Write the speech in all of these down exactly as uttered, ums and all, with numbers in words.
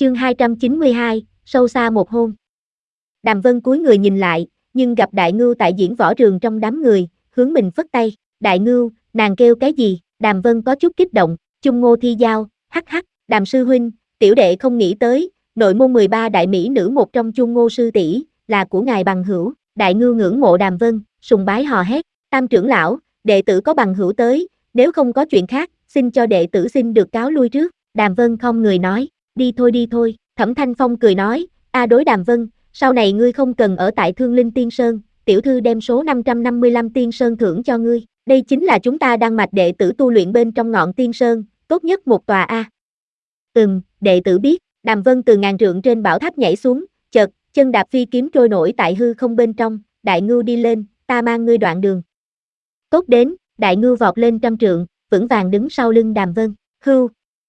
Chương hai trăm chín mươi hai, sâu xa một hôn. Đàm Vân cúi người nhìn lại, nhưng gặp Đại Ngưu tại diễn võ trường trong đám người, hướng mình phất tay. Đại Ngưu, nàng kêu cái gì? Đàm Vân có chút kích động. Chung Ngô Thi Giao, hắc hắc, Đàm sư huynh, tiểu đệ không nghĩ tới, nội môn mười ba đại mỹ nữ một trong Chung Ngô sư tỷ là của ngài bằng hữu. Đại Ngưu ngưỡng mộ Đàm Vân, sùng bái hò hét. Tam trưởng lão, đệ tử có bằng hữu tới, nếu không có chuyện khác, xin cho đệ tử xin được cáo lui trước. Đàm Vân không người nói, đi thôi đi thôi. Thẩm Thanh Phong cười nói, a đối Đàm Vân, sau này ngươi không cần ở tại Thương Linh Tiên Sơn, tiểu thư đem số năm trăm năm mươi lăm Tiên Sơn thưởng cho ngươi, đây chính là chúng ta đang mạch đệ tử tu luyện bên trong ngọn Tiên Sơn, tốt nhất một tòa a. Ừm, đệ tử biết. Đàm Vân từ ngàn trượng trên bảo tháp nhảy xuống, chợt, chân đạp phi kiếm trôi nổi tại hư không bên trong, Đại Ngưu đi lên, ta mang ngươi đoạn đường. Tốt đến, Đại Ngưu vọt lên trăm trượng, vững vàng đứng sau lưng Đàm Vân, hưu.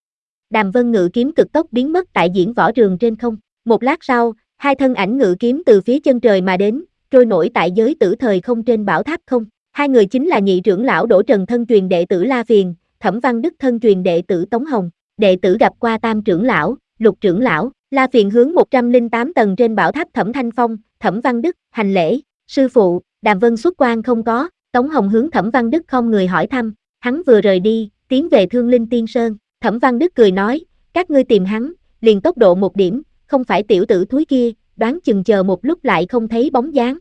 Đàm Vân ngự kiếm cực tốc biến mất tại diễn võ trường trên không. Một lát sau, hai thân ảnh ngự kiếm từ phía chân trời mà đến, trôi nổi tại giới tử thời không trên bảo tháp không. Hai người chính là nhị trưởng lão Đỗ Trần thân truyền đệ tử La Phiền, Thẩm Văn Đức thân truyền đệ tử Tống Hồng. Đệ tử gặp qua Tam trưởng lão, Lục trưởng lão. La Phiền hướng một trăm lẻ tám tầng trên bảo tháp Thẩm Thanh Phong, Thẩm Văn Đức, hành lễ. Sư phụ, Đàm Vân xuất quan không có. Tống Hồng hướng Thẩm Văn Đức không người hỏi thăm. Hắn vừa rời đi, tiến về Thương Linh Tiên Sơn. Thẩm Văn Đức cười nói, các ngươi tìm hắn, liền tốc độ một điểm, không phải tiểu tử thúi kia, đoán chừng chờ một lúc lại không thấy bóng dáng.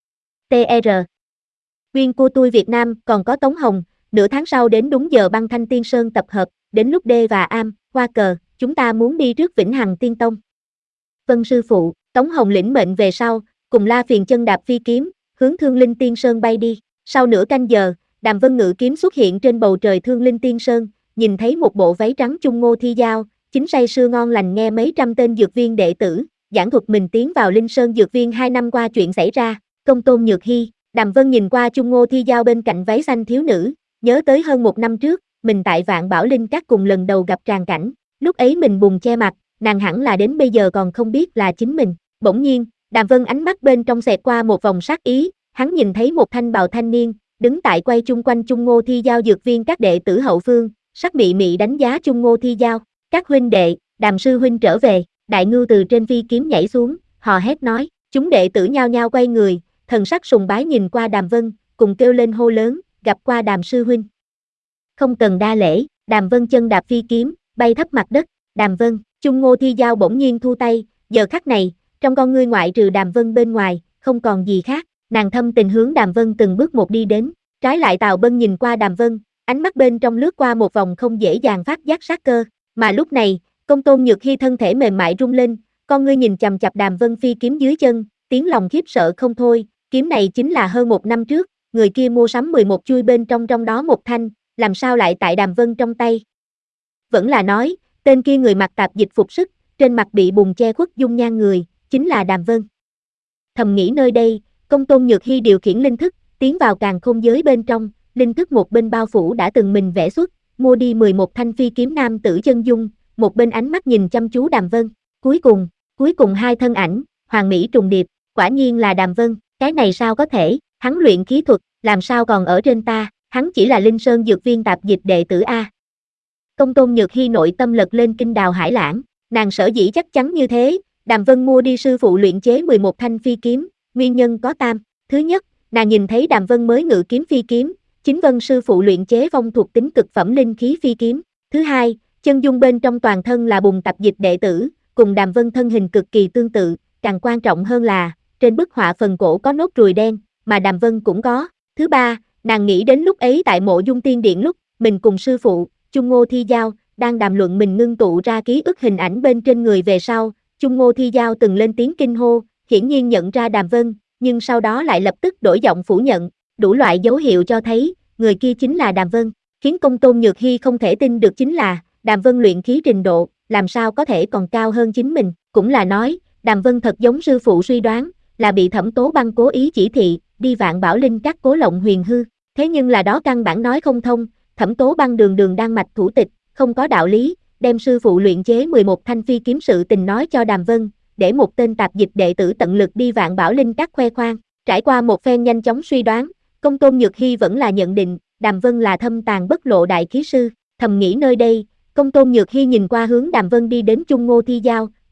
tê rờ Nguyên cô tôi Việt Nam còn có Tống Hồng, nửa tháng sau đến đúng giờ Băng Thanh Tiên Sơn tập hợp, đến lúc D và Am, hoa cờ, chúng ta muốn đi trước Vĩnh Hằng Tiên Tông. Vân sư phụ, Tống Hồng lĩnh mệnh về sau, cùng La Phiền chân đạp phi kiếm, hướng Thương Linh Tiên Sơn bay đi. Sau nửa canh giờ, Đàm Vân ngự kiếm xuất hiện trên bầu trời Thương Linh Tiên Sơn, nhìn thấy một bộ váy trắng Chung Ngô Thi Giao, chính say sưa ngon lành nghe mấy trăm tên dược viên đệ tử, giảng thuật mình tiến vào Linh Sơn dược viên hai năm qua chuyện xảy ra. Công tôn Nhược Hy, Đàm Vân nhìn qua Chung Ngô Thi Giao bên cạnh váy xanh thiếu nữ, nhớ tới hơn một năm trước, mình tại Vạn Bảo Linh Các cùng lần đầu gặp tràng cảnh, lúc ấy mình bùng che mặt, nàng hẳn là đến bây giờ còn không biết là chính mình. Bỗng nhiên, Đàm Vân ánh mắt bên trong xẹt qua một vòng sát ý, hắn nhìn thấy một thanh bào thanh niên, đứng tại quay chung quanh Chung Ngô Thi Giao dược viên các đệ tử hậu phương, sắc mị mị đánh giá Chung Ngô Thi Giao. Các huynh đệ, Đàm sư huynh trở về. Đại Ngưu từ trên phi kiếm nhảy xuống, hò hét nói. Chúng đệ tử nhao nhao quay người, thần sắc sùng bái nhìn qua Đàm Vân, cùng kêu lên hô lớn, gặp qua Đàm sư huynh. Không cần đa lễ. Đàm Vân chân đạp phi kiếm, bay thấp mặt đất. Đàm Vân, Chung Ngô Thi Giao bỗng nhiên thu tay, giờ khắc này, trong con ngươi ngoại trừ Đàm Vân bên ngoài, không còn gì khác. Nàng thâm tình hướng Đàm Vân từng bước một đi đến, trái lại Tào Bân nhìn qua Đàm Vân, ánh mắt bên trong lướt qua một vòng không dễ dàng phát giác sát cơ, mà lúc này, Công tôn Nhược Hy thân thể mềm mại rung lên, con ngươi nhìn chằm chằm Đàm Vân phi kiếm dưới chân, tiếng lòng khiếp sợ không thôi, kiếm này chính là hơn một năm trước, người kia mua sắm mười một chuôi bên trong trong đó một thanh, làm sao lại tại Đàm Vân trong tay? Vẫn là nói, tên kia người mặc tạp dịch phục sức, trên mặt bị bùn che khuất dung nhan người, chính là Đàm Vân. Thầm nghĩ nơi đây, Công tôn Nhược Hy điều khiển linh thức, tiến vào càn khôn giới bên trong, linh thức một bên bao phủ đã từng mình vẽ xuất, mua đi mười một thanh phi kiếm nam tử chân dung, một bên ánh mắt nhìn chăm chú Đàm Vân, cuối cùng, cuối cùng hai thân ảnh, hoàng mỹ trùng điệp, quả nhiên là Đàm Vân, cái này sao có thể, hắn luyện khí thuật, làm sao còn ở trên ta, hắn chỉ là Linh Sơn dược viên tạp dịch đệ tử A. Công tôn Nhược Hy nội tâm lật lên kinh đào hải lãng, nàng sở dĩ chắc chắn như thế, Đàm Vân mua đi sư phụ luyện chế mười một thanh phi kiếm, nguyên nhân có tam, thứ nhất, nàng nhìn thấy Đàm Vân mới ngự kiếm phi kiếm, chính Vân sư phụ luyện chế vong thuộc tính cực phẩm linh khí phi kiếm, thứ hai, chân dung bên trong toàn thân là bùn tạp dịch đệ tử, cùng Đàm Vân thân hình cực kỳ tương tự, càng quan trọng hơn là, trên bức họa phần cổ có nốt ruồi đen, mà Đàm Vân cũng có, thứ ba, nàng nghĩ đến lúc ấy tại mộ dung tiên điện lúc, mình cùng sư phụ, Chung Ngô Thi Giao, đang đàm luận mình ngưng tụ ra ký ức hình ảnh bên trên người về sau, Chung Ngô Thi Giao từng lên tiếng kinh hô, hiển nhiên nhận ra Đàm Vân, nhưng sau đó lại lập tức đổi giọng phủ nhận, đủ loại dấu hiệu cho thấy, người kia chính là Đàm Vân, khiến Công tôn Nhược Hy không thể tin được chính là, Đàm Vân luyện khí trình độ, làm sao có thể còn cao hơn chính mình, cũng là nói, Đàm Vân thật giống sư phụ suy đoán, là bị Thẩm Tố Băng cố ý chỉ thị, đi Vạn Bảo Linh Các cố lộng huyền hư, thế nhưng là đó căn bản nói không thông, Thẩm Tố Băng đường đường đang mạch thủ tịch, không có đạo lý, đem sư phụ luyện chế mười một thanh phi kiếm sự tình nói cho Đàm Vân, để một tên tạp dịch đệ tử tận lực đi Vạn Bảo Linh Các khoe khoang, trải qua một phen nhanh chóng suy đoán, Công tôn Nhược Hy vẫn là nhận định, Đàm Vân là thâm tàn bất lộ đại khí sư, thầm nghĩ nơi đây, Công tôn Nhược Hy nhìn qua hướng Đàm Vân đi đến Chung Ngô Thi Giao,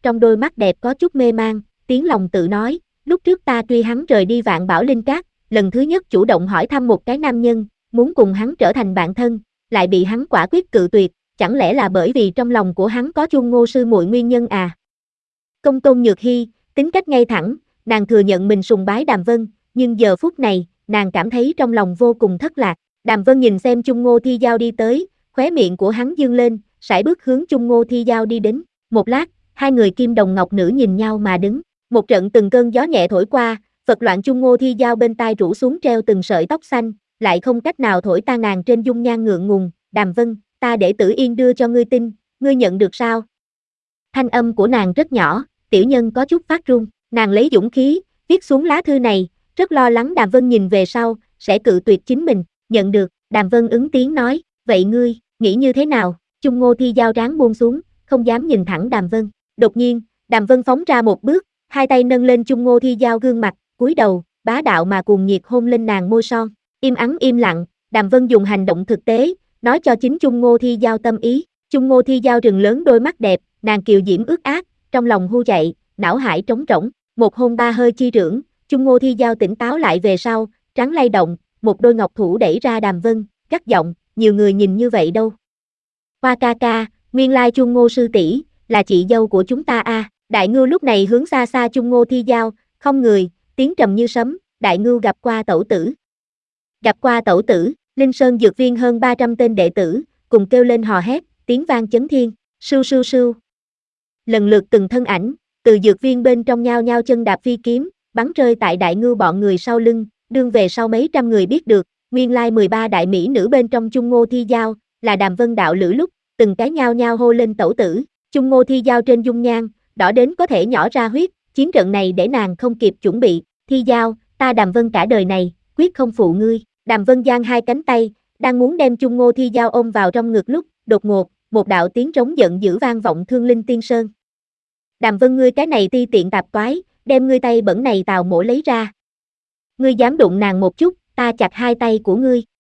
trong đôi mắt đẹp có chút mê mang, tiếng lòng tự nói, lúc trước ta truy hắn rời đi Vạn Bảo Linh Cát, lần thứ nhất chủ động hỏi thăm một cái nam nhân, muốn cùng hắn trở thành bạn thân, lại bị hắn quả quyết cự tuyệt, chẳng lẽ là bởi vì trong lòng của hắn có Chung Ngô sư muội nguyên nhân à? Công Tôn Nhược Hy, tính cách ngay thẳng, nàng thừa nhận mình sùng bái Đàm Vân, nhưng giờ phút này, nàng cảm thấy trong lòng vô cùng thất lạc. Đàm Vân nhìn xem Chung Ngô Thi Giao đi tới, khóe miệng của hắn dương lên, sải bước hướng Chung Ngô Thi Giao đi đến. Một lát, hai người kim đồng ngọc nữ nhìn nhau mà đứng. Một trận từng cơn gió nhẹ thổi qua, Phật loạn Chung Ngô Thi Giao bên tai rủ xuống treo từng sợi tóc xanh, lại không cách nào thổi tan nàng trên dung nhan ngượng ngùng. Đàm Vân, ta để Tử Yên đưa cho ngươi tin, ngươi nhận được sao? Thanh âm của nàng rất nhỏ, tiểu nhân có chút phát run. Nàng lấy dũng khí, viết xuống lá thư này, rất lo lắng Đàm Vân nhìn về sau, sẽ cự tuyệt chính mình. Nhận được, Đàm Vân ứng tiếng nói, vậy ngươi, nghĩ như thế nào? Chung Ngô Thi Giao trán buông xuống, không dám nhìn thẳng Đàm Vân. Đột nhiên, Đàm Vân phóng ra một bước, hai tay nâng lên Chung Ngô Thi Giao gương mặt, cúi đầu, bá đạo mà cuồng nhiệt hôn lên nàng môi son. Im ắng im lặng, Đàm Vân dùng hành động thực tế, nói cho chính Chung Ngô Thi Giao tâm ý. Chung Ngô Thi Giao trừng lớn đôi mắt đẹp, nàng kiều diễm ướt át, trong lòng hu chạy, não hải trống rỗng. Một hôn ba hơi chi trưởng, Chung Ngô Thi Giao tỉnh táo lại về sau, trắng lay động, một đôi ngọc thủ đẩy ra Đàm Vân, gắt giọng, nhiều người nhìn như vậy đâu. Hoa ca ca, nguyên lai Chung Ngô sư tỷ là chị dâu của chúng ta a. À. Đại Ngưu lúc này hướng xa xa Chung Ngô Thi Giao, không người, tiếng trầm như sấm, Đại Ngưu gặp qua tẩu tử. Gặp qua tẩu tử, Linh Sơn Dược Viên hơn ba trăm tên đệ tử, cùng kêu lên hò hét, tiếng vang chấn thiên, sưu sưu sưu. Lần lượt từng thân ảnh, từ dược viên bên trong nhao nhao chân đạp phi kiếm, bắn rơi tại Đại Ngưu bọn người sau lưng, đương về sau mấy trăm người biết được, nguyên lai mười ba đại mỹ nữ bên trong Chung Ngô Thi Giao, là Đàm Vân đạo lữ lúc, từng cái nhao nhao hô lên tẩu tử, Chung Ngô Thi Giao trên dung nhan, đỏ đến có thể nhỏ ra huyết, chiến trận này để nàng không kịp chuẩn bị, Thi Giao, ta Đàm Vân cả đời này, quyết không phụ ngươi. Đàm Vân giang hai cánh tay, đang muốn đem Chung Ngô Thi Giao ôm vào trong ngực lúc, đột ngột, một đạo tiếng trống giận dữ vang vọng Thương Linh Tiên Sơn. Đàm Vân ngươi cái này ti tiện tạp toái, đem ngươi tay bẩn này tào mổ lấy ra. Ngươi dám đụng nàng một chút, ta chặt hai tay của ngươi.